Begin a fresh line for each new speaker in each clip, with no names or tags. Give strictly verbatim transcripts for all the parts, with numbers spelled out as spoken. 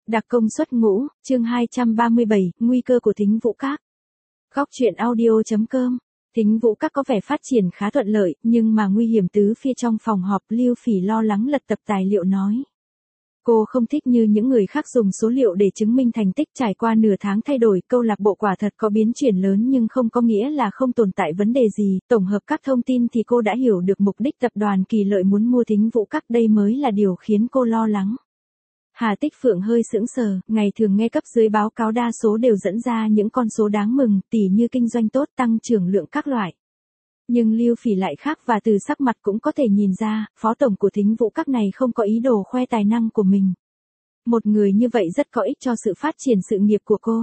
Đặc công xuất ngũ, chương hai trăm ba mươi bảy, nguy cơ của Thính Vũ Các. Góc truyện audio.com. Thính Vũ Các có vẻ phát triển khá thuận lợi, nhưng mà nguy hiểm tứ phía. Trong phòng họp, Lưu Phỉ lo lắng lật tập tài liệu nói. Cô không thích như những người khác dùng số liệu để chứng minh thành tích. Trải qua nửa tháng thay đổi, câu lạc bộ quả thật có biến chuyển lớn nhưng không có nghĩa là không tồn tại vấn đề gì. Tổng hợp các thông tin thì cô đã hiểu được mục đích tập đoàn Kỳ Lợi muốn mua Thính Vũ Các, đây mới là điều khiến cô lo lắng. Hà Tích Phượng hơi sững sờ, ngày thường nghe cấp dưới báo cáo đa số đều dẫn ra những con số đáng mừng, tỉ như kinh doanh tốt, tăng trưởng lượng các loại. Nhưng Lưu Phỉ lại khác, và từ sắc mặt cũng có thể nhìn ra, phó tổng của Thính Vũ Các này không có ý đồ khoe tài năng của mình. Một người như vậy rất có ích cho sự phát triển sự nghiệp của cô.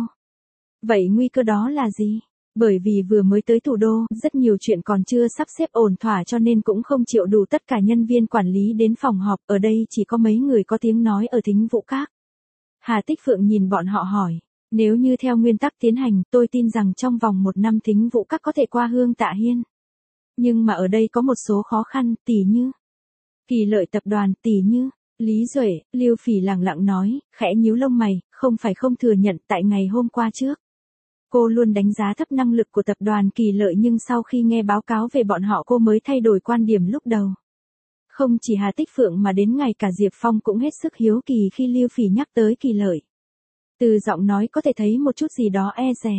Vậy nguy cơ đó là gì? Bởi vì vừa mới tới thủ đô, rất nhiều chuyện còn chưa sắp xếp ổn thỏa cho nên cũng không chịu đủ tất cả nhân viên quản lý đến phòng họp, ở đây chỉ có mấy người có tiếng nói ở Thính Vũ Các. Hà Tích Phượng nhìn bọn họ hỏi, nếu như theo nguyên tắc tiến hành, tôi tin rằng trong vòng một năm Thính Vũ Các có thể qua Hương Tạ Hiên. Nhưng mà ở đây có một số khó khăn, tỉ như Kỳ Lợi tập đoàn, tỉ như Lý Duệ. Lưu Phỉ lẳng lặng nói, khẽ nhíu lông mày, không phải không thừa nhận, tại ngày hôm qua trước. Cô luôn đánh giá thấp năng lực của tập đoàn Kỳ Lợi, nhưng sau khi nghe báo cáo về bọn họ cô mới thay đổi quan điểm lúc đầu. Không chỉ Hà Tích Phượng mà đến ngay cả Diệp Phong cũng hết sức hiếu kỳ khi Lưu Phỉ nhắc tới Kỳ Lợi. Từ giọng nói có thể thấy một chút gì đó e dè.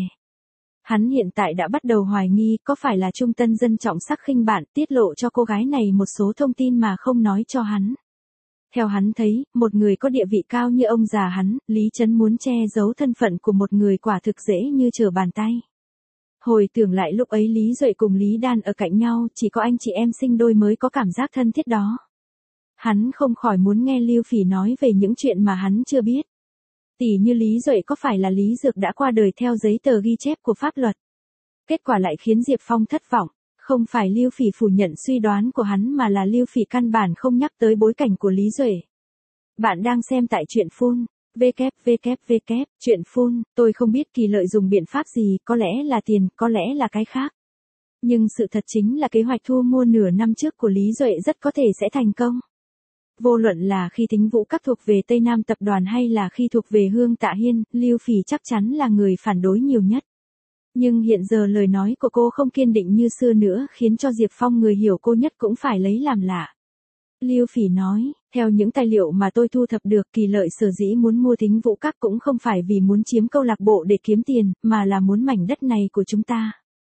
Hắn hiện tại đã bắt đầu hoài nghi có phải là Trung Tân Dân trọng sắc khinh bạn, tiết lộ cho cô gái này một số thông tin mà không nói cho hắn. Theo hắn thấy, một người có địa vị cao như ông già hắn, Lý Trấn muốn che giấu thân phận của một người quả thực dễ như trở bàn tay. Hồi tưởng lại lúc ấy Lý Duệ cùng Lý Đan ở cạnh nhau, chỉ có anh chị em sinh đôi mới có cảm giác thân thiết đó. Hắn không khỏi muốn nghe Lưu Phỉ nói về những chuyện mà hắn chưa biết. Tỉ như Lý Duệ có phải là Lý Dược đã qua đời theo giấy tờ ghi chép của pháp luật. Kết quả lại khiến Diệp Phong thất vọng. Không phải Lưu Phỉ phủ nhận suy đoán của hắn mà là Lưu Phỉ căn bản không nhắc tới bối cảnh của Lý Duệ. Bạn đang xem tại Truyện Phun, www, Truyện Phun, tôi không biết Kỳ Lợi dùng biện pháp gì, có lẽ là tiền, có lẽ là cái khác. Nhưng sự thật chính là kế hoạch thu mua nửa năm trước của Lý Duệ rất có thể sẽ thành công. Vô luận là khi Thính Vũ Các thuộc về Tây Nam Tập đoàn hay là khi thuộc về Hương Tạ Hiên, Lưu Phỉ chắc chắn là người phản đối nhiều nhất. Nhưng hiện giờ lời nói của cô không kiên định như xưa nữa, khiến cho Diệp Phong, người hiểu cô nhất, cũng phải lấy làm lạ. Lưu Phỉ nói, theo những tài liệu mà tôi thu thập được, Kỳ Lợi sở dĩ muốn mua Thính Vũ Các cũng không phải vì muốn chiếm câu lạc bộ để kiếm tiền, mà là muốn mảnh đất này của chúng ta.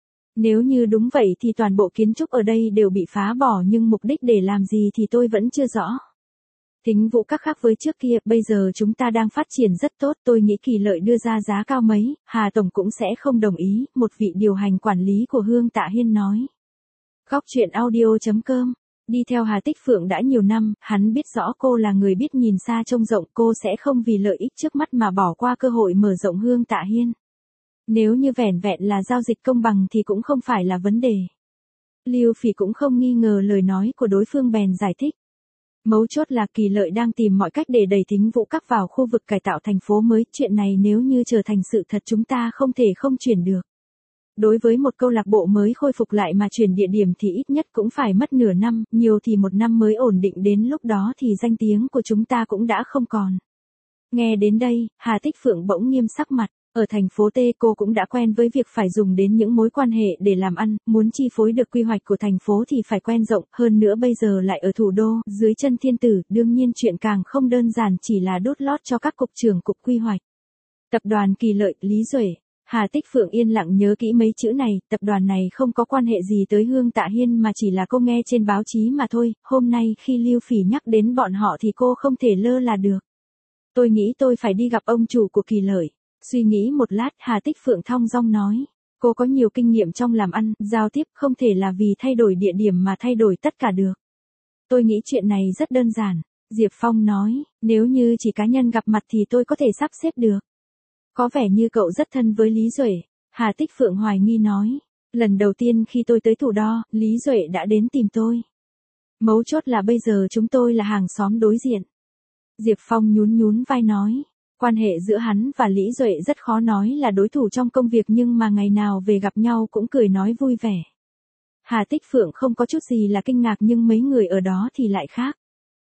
Nếu như đúng vậy thì toàn bộ kiến trúc ở đây đều bị phá bỏ, nhưng mục đích để làm gì thì tôi vẫn chưa rõ. Thính Vũ Các khác với trước kia, bây giờ chúng ta đang phát triển rất tốt, tôi nghĩ Kỳ Lợi đưa ra giá cao mấy, Hà Tổng cũng sẽ không đồng ý, một vị điều hành quản lý của Hương Tạ Hiên nói. Góc truyện audio.com. Đi theo Hà Tích Phượng đã nhiều năm, hắn biết rõ cô là người biết nhìn xa trông rộng, cô sẽ không vì lợi ích trước mắt mà bỏ qua cơ hội mở rộng Hương Tạ Hiên. Nếu như vẻn vẹn là giao dịch công bằng thì cũng không phải là vấn đề. Lưu Phỉ cũng không nghi ngờ lời nói của đối phương, bèn giải thích. Mấu chốt là Kỳ Lợi đang tìm mọi cách để đẩy Thính Vũ Các vào khu vực cải tạo thành phố mới, chuyện này nếu như trở thành sự thật chúng ta không thể không chuyển được. Đối với một câu lạc bộ mới khôi phục lại mà chuyển địa điểm thì ít nhất cũng phải mất nửa năm, nhiều thì một năm mới ổn định, đến lúc đó thì danh tiếng của chúng ta cũng đã không còn. Nghe đến đây, Hà Tích Phượng bỗng nghiêm sắc mặt. Ở thành phố T cô cũng đã quen với việc phải dùng đến những mối quan hệ để làm ăn, muốn chi phối được quy hoạch của thành phố thì phải quen rộng, hơn nữa bây giờ lại ở thủ đô, dưới chân thiên tử, đương nhiên chuyện càng không đơn giản chỉ là đốt lót cho các cục trưởng cục quy hoạch. Tập đoàn Kỳ Lợi, Lý Duệ. Hà Tích Phượng yên lặng nhớ kỹ mấy chữ này, tập đoàn này không có quan hệ gì tới Hương Tạ Hiên mà chỉ là cô nghe trên báo chí mà thôi, hôm nay khi Lưu Phỉ nhắc đến bọn họ thì cô không thể lơ là được. Tôi nghĩ tôi phải đi gặp ông chủ của Kỳ Lợi. Suy nghĩ một lát, Hà Tích Phượng thong dong nói, cô có nhiều kinh nghiệm trong làm ăn, giao tiếp, không thể là vì thay đổi địa điểm mà thay đổi tất cả được. Tôi nghĩ chuyện này rất đơn giản. Diệp Phong nói, nếu như chỉ cá nhân gặp mặt thì tôi có thể sắp xếp được. Có vẻ như cậu rất thân với Lý Duệ. Hà Tích Phượng hoài nghi nói, lần đầu tiên khi tôi tới Thủ Đô, Lý Duệ đã đến tìm tôi. Mấu chốt là bây giờ chúng tôi là hàng xóm đối diện. Diệp Phong nhún nhún vai nói. Quan hệ giữa hắn và Lý Duệ rất khó nói là đối thủ trong công việc, nhưng mà ngày nào về gặp nhau cũng cười nói vui vẻ. Hà Tích Phượng không có chút gì là kinh ngạc, nhưng mấy người ở đó thì lại khác.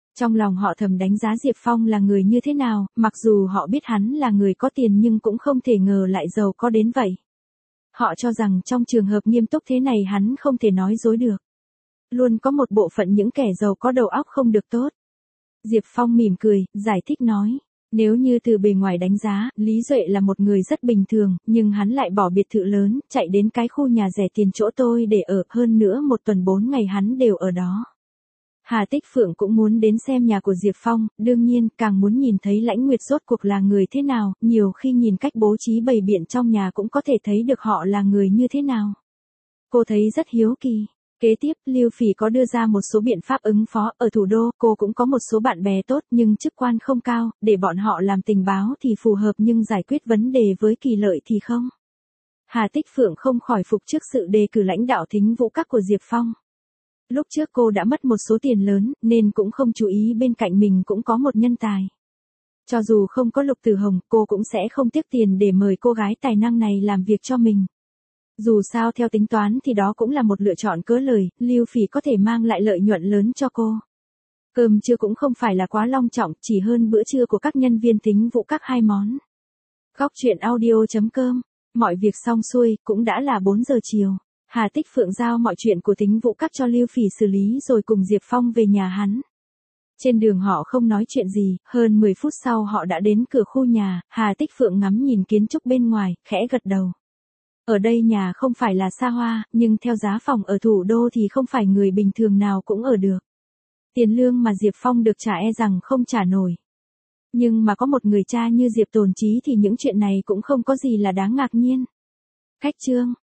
Trong lòng họ thầm đánh giá Diệp Phong là người như thế nào, mặc dù họ biết hắn là người có tiền nhưng cũng không thể ngờ lại giàu có đến vậy. Họ cho rằng trong trường hợp nghiêm túc thế này hắn không thể nói dối được. Luôn có một bộ phận những kẻ giàu có đầu óc không được tốt. Diệp Phong mỉm cười, giải thích nói. Nếu như từ bề ngoài đánh giá, Lý Duệ là một người rất bình thường, nhưng hắn lại bỏ biệt thự lớn, chạy đến cái khu nhà rẻ tiền chỗ tôi để ở, hơn nữa một tuần bốn ngày hắn đều ở đó. Hà Tích Phượng cũng muốn đến xem nhà của Diệp Phong, đương nhiên càng muốn nhìn thấy Lãnh Nguyệt rốt cuộc là người thế nào, nhiều khi nhìn cách bố trí bày biện trong nhà cũng có thể thấy được họ là người như thế nào. Cô thấy rất hiếu kỳ. Kế tiếp, Lưu Phỉ có đưa ra một số biện pháp ứng phó, ở thủ đô, cô cũng có một số bạn bè tốt nhưng chức quan không cao, để bọn họ làm tình báo thì phù hợp nhưng giải quyết vấn đề với Kỳ Lợi thì không. Hà Tích Phượng không khỏi phục trước sự đề cử lãnh đạo Thính Vũ Các của Diệp Phong. Lúc trước cô đã mất một số tiền lớn, nên cũng không chú ý bên cạnh mình cũng có một nhân tài. Cho dù không có Lục Tử Hồng, cô cũng sẽ không tiếc tiền để mời cô gái tài năng này làm việc cho mình. Dù sao theo tính toán thì đó cũng là một lựa chọn cớ lời, Lưu Phỉ có thể mang lại lợi nhuận lớn cho cô. Cơm trưa cũng không phải là quá long trọng, chỉ hơn bữa trưa của các nhân viên Thính Vũ Các hai món. Góc truyện audio chấm com. Mọi việc xong xuôi, cũng đã là bốn giờ chiều. Hà Tích Phượng giao mọi chuyện của Thính Vũ Các cho Lưu Phỉ xử lý rồi cùng Diệp Phong về nhà hắn. Trên đường họ không nói chuyện gì, hơn mười phút sau họ đã đến cửa khu nhà, Hà Tích Phượng ngắm nhìn kiến trúc bên ngoài, khẽ gật đầu. Ở đây nhà không phải là xa hoa, nhưng theo giá phòng ở thủ đô thì không phải người bình thường nào cũng ở được. Tiền lương mà Diệp Phong được trả e rằng không trả nổi. Nhưng mà có một người cha như Diệp Tồn Chí thì những chuyện này cũng không có gì là đáng ngạc nhiên. Khách chương